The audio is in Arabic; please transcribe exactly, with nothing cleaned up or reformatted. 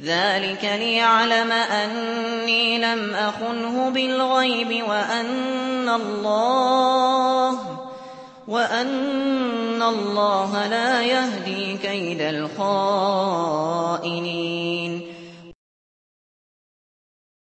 ذلك ليعلم أني لم أخنه بالغيب وأن الله وأن الله لا يهدي كيد الخائنين